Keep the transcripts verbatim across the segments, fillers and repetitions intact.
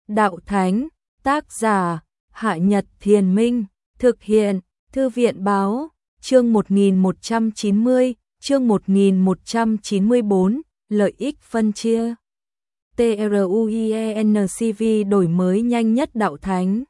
Đạo Thánh, tác giả, Hạ Nhật Thiền Minh, thực hiện, Thư viện Báo, chương một nghìn một trăm chín mươi, chương một nghìn một trăm chín mươi tư, lợi ích phân chia. TRUIENCV đổi mới nhanh nhất Đạo Thánh.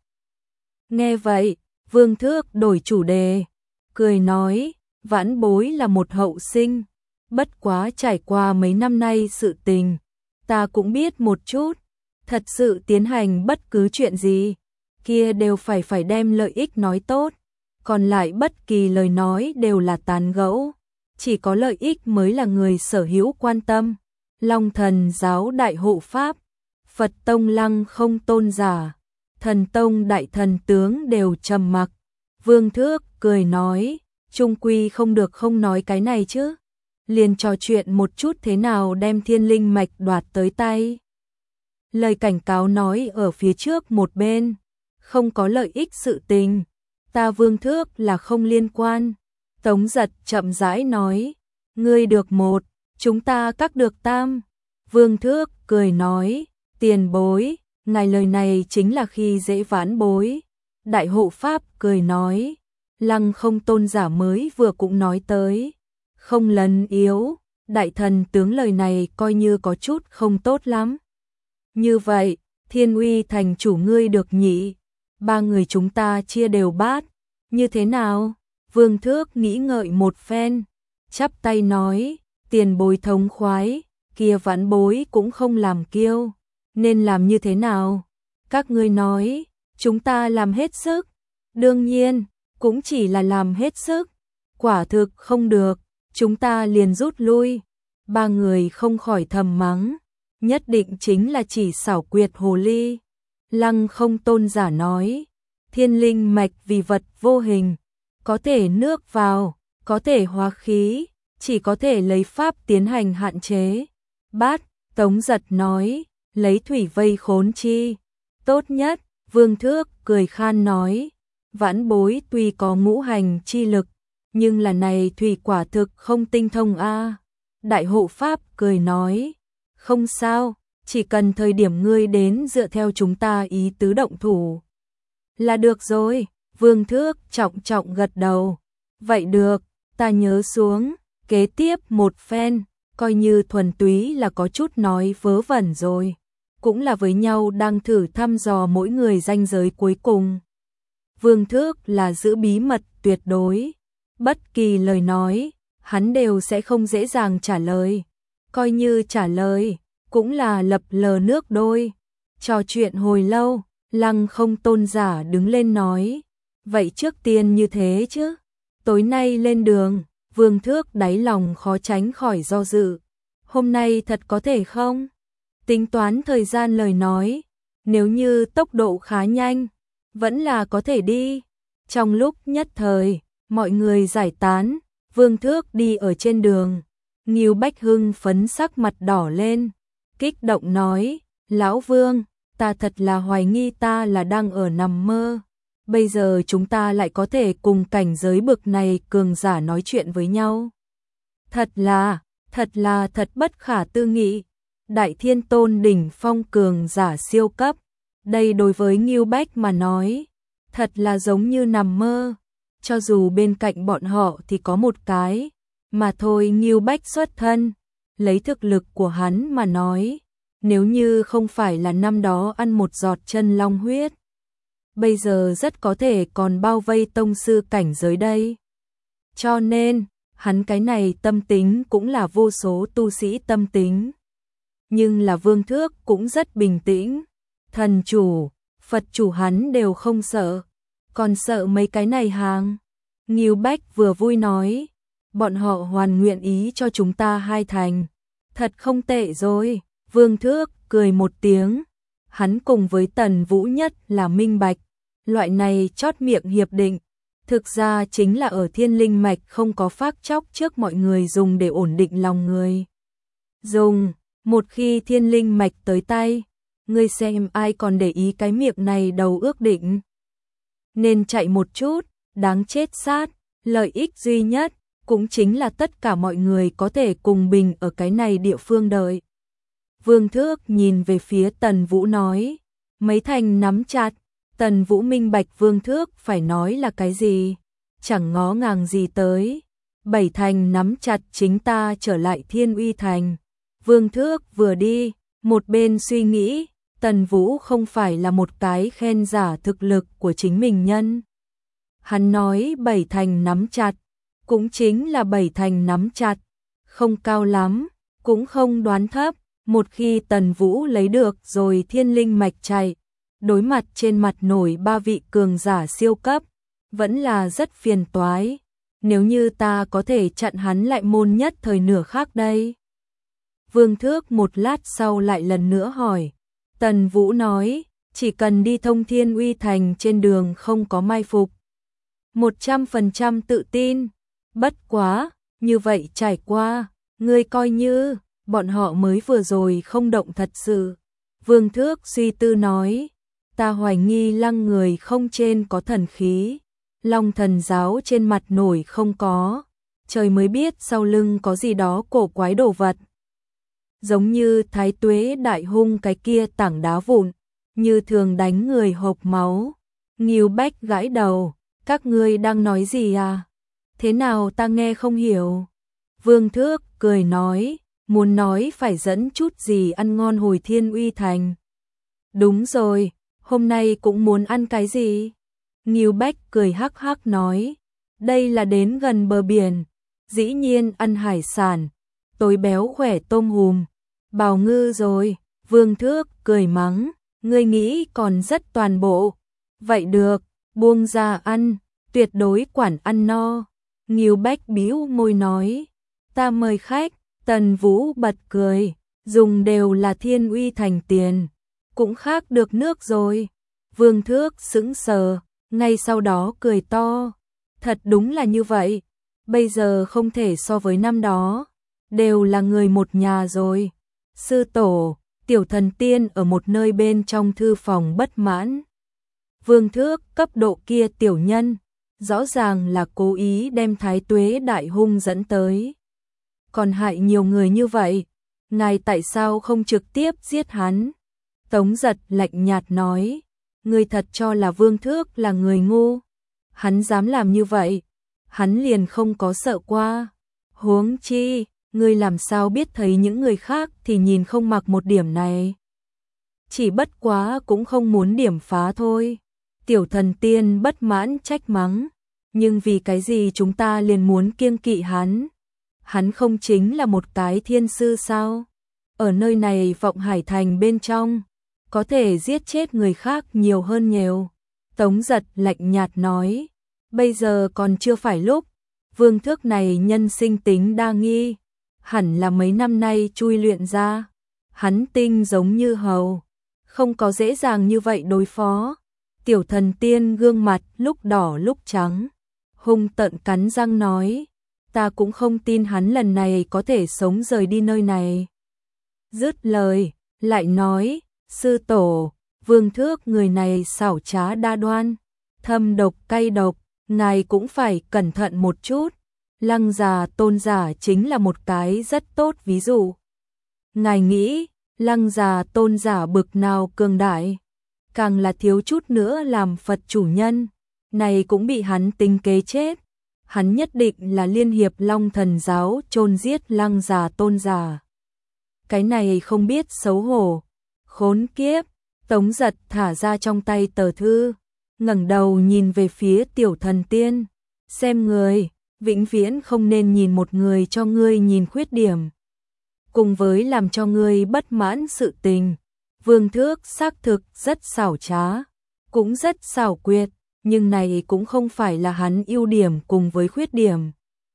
Nghe vậy, Vương Thước đổi chủ đề, cười nói, vãn bối là một hậu sinh, bất quá trải qua mấy năm nay sự tình, ta cũng biết một chút, thật sự tiến hành bất cứ chuyện gì, kia đều phải phải đem lợi ích nói tốt, còn lại bất kỳ lời nói đều là tán gẫu, chỉ có lợi ích mới là người sở hữu quan tâm. Long Thần giáo đại hộ pháp, Phật tông Lăng Không tôn giả, Thần tông đại thần tướng đều trầm mặc. Vương Thước cười nói, chung quy không được không nói cái này chứ. Liền trò chuyện một chút thế nào đem thiên linh mạch đoạt tới tay. Lời cảnh cáo nói ở phía trước một bên, không có lợi ích sự tình, ta Vương Thước là không liên quan. Tống Giật chậm rãi nói, ngươi được một, chúng ta các được tam. Vương Thước cười nói, tiền bối, ngài lời này chính là khi dễ vãn bối. Đại hộ pháp cười nói, Lăng Không tôn giả mới vừa cũng nói tới, không lấn yếu, đại thần tướng lời này coi như có chút không tốt lắm. Như vậy, Thiên Uy thành chủ ngươi được nhỉ, ba người chúng ta chia đều bát, như thế nào? Vương Thước nghĩ ngợi một phen, chắp tay nói, tiền bối thống khoái, kia vãn bối cũng không làm kiêu, nên làm như thế nào? Các ngươi nói, chúng ta làm hết sức, đương nhiên, cũng chỉ là làm hết sức, quả thực không được, chúng ta liền rút lui. Ba người không khỏi thầm mắng, nhất định chính là chỉ xảo quyệt hồ ly. Lăng Không tôn giả nói, thiên linh mạch vì vật vô hình, có thể nước vào, có thể hóa khí, chỉ có thể lấy pháp tiến hành hạn chế. Bát, Tống Giật nói, lấy thủy vây khốn chi, tốt nhất. Vương Thước cười khan nói, vãn bối tuy có ngũ hành chi lực, nhưng là này thủy quả thực không tinh thông a. Đại hộ pháp cười nói, không sao, chỉ cần thời điểm ngươi đến dựa theo chúng ta ý tứ động thủ là được rồi. Vương Thước trọng trọng gật đầu, vậy được, ta nhớ xuống. Kế tiếp một phen, coi như thuần túy là có chút nói vớ vẩn rồi, cũng là với nhau đang thử thăm dò mỗi người ranh giới cuối cùng. Vương Thước là giữ bí mật tuyệt đối, bất kỳ lời nói, hắn đều sẽ không dễ dàng trả lời, coi như trả lời, cũng là lập lờ nước đôi. Trò chuyện hồi lâu, Lăng Không tôn giả đứng lên nói, vậy trước tiên như thế chứ, tối nay lên đường. Vương Thước đáy lòng khó tránh khỏi do dự, hôm nay thật có thể không? Tính toán thời gian lời nói, nếu như tốc độ khá nhanh, vẫn là có thể đi. Trong lúc nhất thời, mọi người giải tán, Vương Thước đi ở trên đường, Ngưu Bách Hưng phấn sắc mặt đỏ lên, kích động nói, Lão Vương, ta thật là hoài nghi ta là đang ở nằm mơ. Bây giờ chúng ta lại có thể cùng cảnh giới bực này cường giả nói chuyện với nhau. Thật là, thật là thật bất khả tư nghị. Đại Thiên Tôn đỉnh phong cường giả siêu cấp. Đây đối với Ngưu Bách mà nói, thật là giống như nằm mơ. Cho dù bên cạnh bọn họ thì có một cái, mà thôi Ngưu Bách xuất thân. Lấy thực lực của hắn mà nói, nếu như không phải là năm đó ăn một giọt chân long huyết, bây giờ rất có thể còn bao vây tông sư cảnh giới đây. Cho nên, hắn cái này tâm tính cũng là vô số tu sĩ tâm tính. Nhưng là Vương Thước cũng rất bình tĩnh. Thần chủ, Phật chủ hắn đều không sợ, còn sợ mấy cái này hàng. Ngưu Bách vừa vui nói, bọn họ hoàn nguyện ý cho chúng ta hai thành. Thật không tệ rồi. Vương Thước cười một tiếng. Hắn cùng với Tần Vũ nhất là minh bạch. Loại này chót miệng hiệp định, thực ra chính là ở thiên linh mạch không có phác chóc trước mọi người dùng để ổn định lòng người. Dùng, một khi thiên linh mạch tới tay, ngươi xem ai còn để ý cái miệng này đầu ước định. Nên chạy một chút, đáng chết sát, lợi ích duy nhất, cũng chính là tất cả mọi người có thể cùng bình ở cái này địa phương đợi. Vương Thước nhìn về phía Tần Vũ nói, Mấy thành nắm chặt, Tần Vũ minh bạch Vương Thước phải nói là cái gì, chẳng ngó ngàng gì tới. Bảy thành nắm chặt chính ta trở lại Thiên Uy Thành. Vương Thước vừa đi, một bên suy nghĩ, Tần Vũ không phải là một cái khen giả thực lực của chính mình nhân. Hắn nói bảy thành nắm chặt, cũng chính là bảy thành nắm chặt, không cao lắm, cũng không đoán thấp. Một khi Tần Vũ lấy được rồi thiên linh mạch chạy, đối mặt trên mặt nổi ba vị cường giả siêu cấp, vẫn là rất phiền toái. Nếu như ta có thể chặn hắn lại môn nhất thời nửa khác đây. Vương Thước một lát sau lại lần nữa hỏi. Tần Vũ nói, chỉ cần đi thông Thiên Uy Thành trên đường không có mai phục. một trăm phần trăm tự tin. Bất quá, như vậy trải qua, ngươi coi như, bọn họ mới vừa rồi không động thật sự. Vương Thước suy tư nói, ta hoài nghi Lăng người không trên có thần khí. Long thần giáo trên mặt nổi không có, trời mới biết sau lưng có gì đó cổ quái đồ vật. Giống như Thái Tuế đại hung cái kia tảng đá vụn, như thường đánh người hộc máu. Ngưu Bách gãi đầu, các ngươi đang nói gì à? Thế nào ta nghe không hiểu? Vương Thước cười nói, muốn nói phải dẫn chút gì ăn ngon hồi Thiên Uy Thành. Đúng rồi, hôm nay cũng muốn ăn cái gì? Ngưu Bách cười hắc hắc nói, đây là đến gần bờ biển, dĩ nhiên ăn hải sản, tối béo khỏe tôm hùm, bào ngư rồi. Vương Thước cười mắng, ngươi nghĩ còn rất toàn bộ. Vậy được, buông ra ăn, tuyệt đối quản ăn no. Ngưu Bách bĩu môi nói, ta mời khách. Tần Vũ bật cười, dùng đều là Thiên Uy Thành tiền, cũng khác được nước rồi. Vương Thước sững sờ, ngay sau đó cười to, thật đúng là như vậy, bây giờ không thể so với năm đó, đều là người một nhà rồi. Sư tổ, Tiểu Thần Tiên ở một nơi bên trong thư phòng bất mãn. Vương Thước cấp độ kia tiểu nhân, rõ ràng là cố ý đem Thái Tuế đại hung dẫn tới. Còn hại nhiều người như vậy, ngài tại sao không trực tiếp giết hắn? Tống Giật lạnh nhạt nói, ngươi thật cho là Vương Thước là người ngu, hắn dám làm như vậy, hắn liền không có sợ qua. Huống chi, ngươi làm sao biết thấy những người khác thì nhìn không mặc một điểm này. Chỉ bất quá cũng không muốn điểm phá thôi. Tiểu Thần Tiên bất mãn trách mắng, nhưng vì cái gì chúng ta liền muốn kiêng kỵ hắn? Hắn không chính là một cái thiên sư sao? Ở nơi này Vọng Hải Thành bên trong, có thể giết chết người khác nhiều hơn nhiều. Tống Giật lạnh nhạt nói, bây giờ còn chưa phải lúc. Vương Thước này nhân sinh tính đa nghi, hẳn là mấy năm nay chui luyện ra. Hắn tinh giống như hầu, không có dễ dàng như vậy đối phó. Tiểu Thần Tiên gương mặt lúc đỏ lúc trắng, hung tợn cắn răng nói, ta cũng không tin hắn lần này có thể sống rời đi nơi này. Dứt lời, lại nói, sư tổ, Vương Thước người này xảo trá đa đoan, thâm độc cay độc, ngài cũng phải cẩn thận một chút. Lăng già Tôn giả chính là một cái rất tốt ví dụ. Ngài nghĩ, Lăng già Tôn giả bực nào cường đại, càng là thiếu chút nữa làm Phật chủ nhân, này cũng bị hắn tính kế chết. Hắn nhất định là liên hiệp Long Thần giáo chôn giết Lăng già Tôn giả. Cái này không biết xấu hổ, khốn kiếp. Tống Giật thả ra trong tay tờ thư, ngẩng đầu nhìn về phía Tiểu Thần Tiên, xem người, vĩnh viễn không nên nhìn một người cho ngươi nhìn khuyết điểm, cùng với làm cho ngươi bất mãn sự tình. Vương Thước xác thực rất xảo trá, cũng rất xảo quyệt, nhưng này cũng không phải là hắn ưu điểm cùng với khuyết điểm.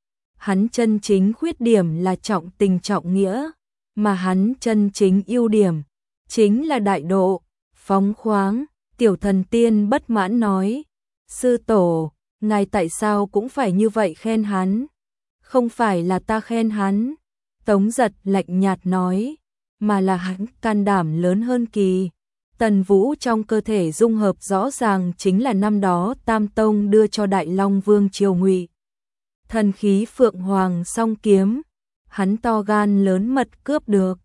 Hắn chân chính khuyết điểm là trọng tình trọng nghĩa, mà hắn chân chính ưu điểm chính là đại độ, phóng khoáng. Tiểu Thần Tiên bất mãn nói, sư tổ, ngài tại sao cũng phải như vậy khen hắn? Không phải là ta khen hắn, Tống Giật lạnh nhạt nói, mà là hắn can đảm lớn hơn kỳ. Tần Vũ trong cơ thể dung hợp rõ ràng chính là năm đó Tam Tông đưa cho Đại Long Vương Triều Ngụy. Thần khí Phượng Hoàng song kiếm, hắn to gan lớn mật cướp được.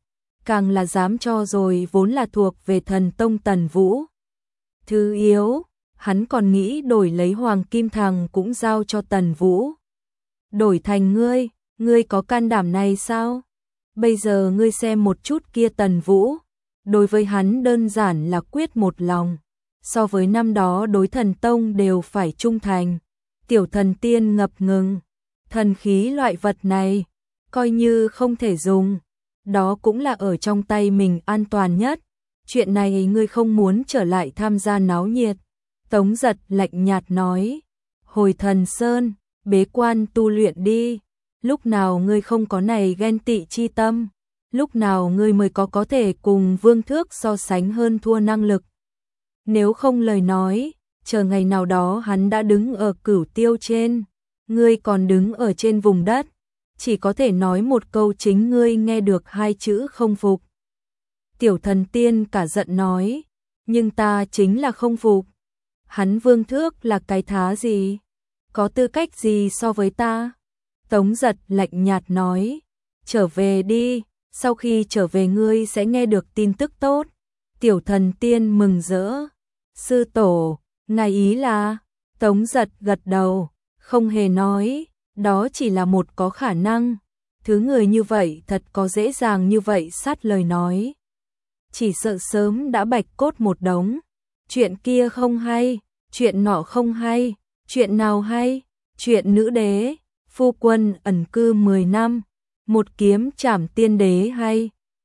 càng là dám cho rồi vốn là thuộc về thần tông Tần Vũ. Thứ yếu, hắn còn nghĩ đổi lấy Hoàng Kim Thằng cũng giao cho Tần Vũ. Đổi thành ngươi, ngươi có can đảm này sao? Bây giờ ngươi xem một chút kia Tần Vũ, đối với hắn đơn giản là quyết một lòng, so với năm đó đối thần tông đều phải trung thành. Tiểu thần tiên ngập ngừng, thần khí loại vật này, coi như không thể dùng, đó cũng là ở trong tay mình an toàn nhất. Chuyện này ngươi không muốn trở lại tham gia náo nhiệt. Tống Giật lạnh nhạt nói, hồi Thần Sơn, bế quan tu luyện đi, lúc nào ngươi không có này ghen tị chi tâm, lúc nào ngươi mới có có thể cùng Vương Thước so sánh hơn thua năng lực. Nếu không lời nói, chờ ngày nào đó hắn đã đứng ở cửu tiêu trên, ngươi còn đứng ở trên vùng đất, chỉ có thể nói một câu chính ngươi nghe được hai chữ không phục. Tiểu thần tiên cả giận nói, nhưng ta chính là không phục. Hắn Vương Thước là cái thá gì? Có tư cách gì so với ta? Tống Giật lạnh nhạt nói, trở về đi, sau khi trở về ngươi sẽ nghe được tin tức tốt. Tiểu thần tiên mừng rỡ, sư tổ, ngài ý là? Tống Giật gật đầu, không hề nói, đó chỉ là một có khả năng. Thứ người như vậy thật có dễ dàng như vậy sát lời nói. Chỉ sợ sớm đã bạch cốt một đống. Chuyện kia không hay, chuyện nọ không hay, chuyện nào hay? Chuyện nữ đế, phu quân ẩn cư mười năm, một kiếm trảm tiên đế hay?